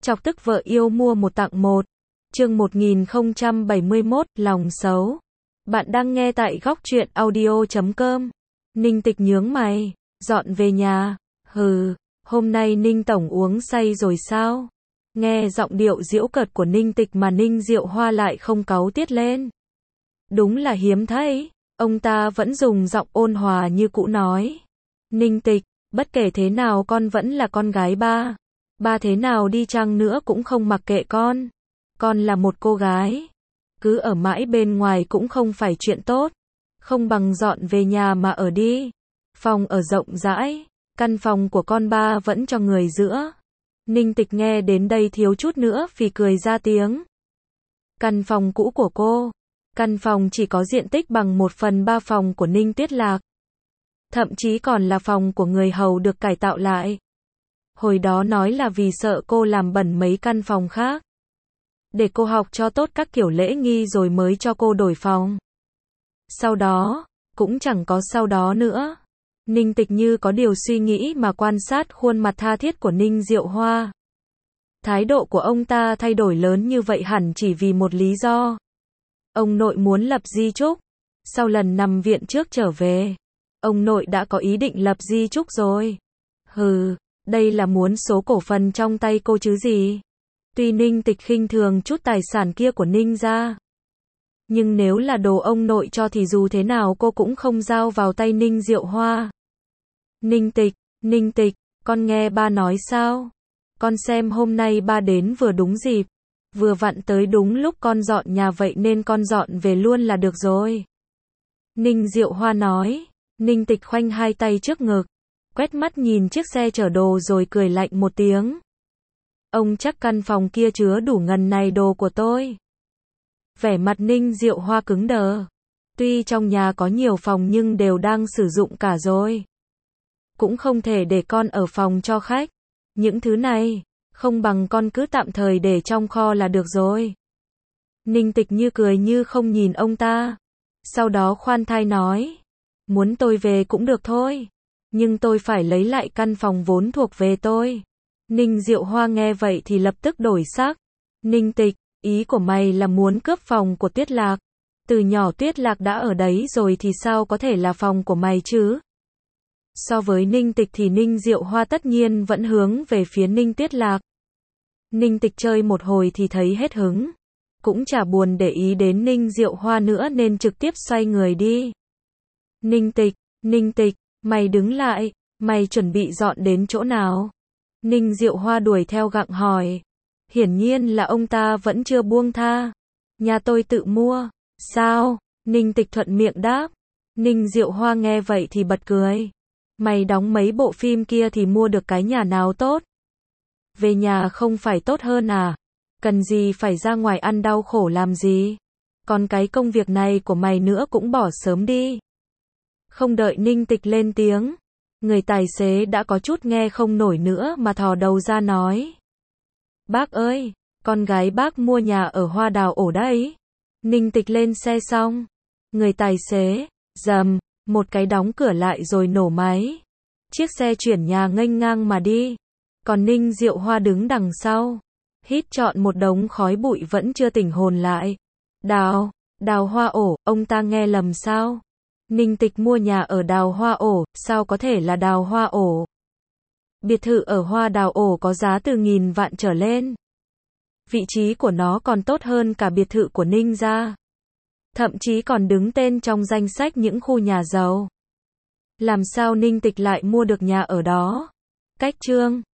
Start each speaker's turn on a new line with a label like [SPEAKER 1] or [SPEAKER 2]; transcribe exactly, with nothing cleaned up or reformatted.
[SPEAKER 1] Chọc tức vợ yêu mua một tặng một. Chương một nghìn không trăm bảy mươi mốt, lòng xấu. Bạn đang nghe tại góc truyện audio chấm com. Ninh Tịch nhướng mày, dọn về nhà. Hừ, hôm nay Ninh tổng uống say rồi sao? Nghe giọng điệu giễu cợt của Ninh Tịch mà Ninh Diệu Hoa lại không cáu tiết lên. Đúng là hiếm thấy, ông ta vẫn dùng giọng ôn hòa như cũ nói. Ninh Tịch, bất kể thế nào con vẫn là con gái ba. Ba thế nào đi chăng nữa cũng không mặc kệ con. Con là một cô gái. Cứ ở mãi bên ngoài cũng không phải chuyện tốt. Không bằng dọn về nhà mà ở đi. Phòng ở rộng rãi. Căn phòng của con ba vẫn cho người giữa. Ninh Tịch nghe đến đây thiếu chút nữa phì cười ra tiếng. Căn phòng cũ của cô. Căn phòng chỉ có diện tích bằng một phần ba phòng của Ninh Tuyết Lạc. Thậm chí còn là phòng của người hầu được cải tạo lại. Hồi đó nói là vì sợ cô làm bẩn mấy căn phòng khác. Để cô học cho tốt các kiểu lễ nghi rồi mới cho cô đổi phòng. Sau đó, cũng chẳng có sau đó nữa. Ninh Tịch như có điều suy nghĩ mà quan sát khuôn mặt tha thiết của Ninh Diệu Hoa. Thái độ của ông ta thay đổi lớn như vậy hẳn chỉ vì một lý do. Ông nội muốn lập di chúc. Sau lần nằm viện trước trở về, ông nội đã có ý định lập di chúc rồi. Hừ, đây là muốn số cổ phần trong tay cô chứ gì. Tuy Ninh Tịch khinh thường chút tài sản kia của Ninh gia, nhưng nếu là đồ ông nội cho thì dù thế nào cô cũng không giao vào tay Ninh Diệu Hoa. Ninh Tịch, Ninh Tịch, con nghe ba nói sao? Con xem hôm nay ba đến vừa đúng dịp. Vừa vặn tới đúng lúc con dọn nhà vậy nên con dọn về luôn là được rồi. Ninh Diệu Hoa nói. Ninh Tịch khoanh hai tay trước ngực, quét mắt nhìn chiếc xe chở đồ rồi cười lạnh một tiếng. Ông chắc căn phòng kia chứa đủ ngần này đồ của tôi. Vẻ mặt Ninh Diệu Hoa cứng đờ. Tuy trong nhà có nhiều phòng nhưng đều đang sử dụng cả rồi. Cũng không thể để con ở phòng cho khách. Những thứ này, không bằng con cứ tạm thời để trong kho là được rồi. Ninh Tịch như cười như không nhìn ông ta. Sau đó khoan thai nói. Muốn tôi về cũng được thôi. Nhưng tôi phải lấy lại căn phòng vốn thuộc về tôi. Ninh Diệu Hoa nghe vậy thì lập tức đổi sắc. Ninh Tịch, ý của mày là muốn cướp phòng của Tuyết Lạc. Từ nhỏ Tuyết Lạc đã ở đấy rồi thì sao có thể là phòng của mày chứ? So với Ninh Tịch thì Ninh Diệu Hoa tất nhiên vẫn hướng về phía Ninh Tuyết Lạc. Ninh Tịch chơi một hồi thì thấy hết hứng. Cũng chả buồn để ý đến Ninh Diệu Hoa nữa nên trực tiếp xoay người đi. Ninh Tịch, Ninh Tịch, mày đứng lại, mày chuẩn bị dọn đến chỗ nào? Ninh Diệu Hoa đuổi theo gặng hỏi. Hiển nhiên là ông ta vẫn chưa buông tha. Nhà tôi tự mua. Sao? Ninh Tịch thuận miệng đáp. Ninh Diệu Hoa nghe vậy thì bật cười. Mày đóng mấy bộ phim kia thì mua được cái nhà nào tốt? Về nhà không phải tốt hơn à? Cần gì phải ra ngoài ăn đau khổ làm gì? Còn cái công việc này của mày nữa cũng bỏ sớm đi. Không đợi Ninh Tịch lên tiếng, người tài xế đã có chút nghe không nổi nữa mà thò đầu ra nói. Bác ơi, con gái bác mua nhà ở Hoa Đào ổ đấy. Ninh Tịch lên xe xong, người tài xế, rầm, một cái đóng cửa lại rồi nổ máy. Chiếc xe chuyển nhà nghênh ngang mà đi. Còn Ninh Diệu Hoa đứng đằng sau, hít trọn một đống khói bụi vẫn chưa tỉnh hồn lại. Đào, Đào Hoa ổ, ông ta nghe lầm sao? Ninh Tịch mua nhà ở Đào Hoa ổ, sao có thể là Đào Hoa ổ? Biệt thự ở Hoa Đào ổ có giá từ nghìn vạn trở lên. Vị trí của nó còn tốt hơn cả biệt thự của Ninh gia. Thậm chí còn đứng tên trong danh sách những khu nhà giàu. Làm sao Ninh Tịch lại mua được nhà ở đó? Cách chương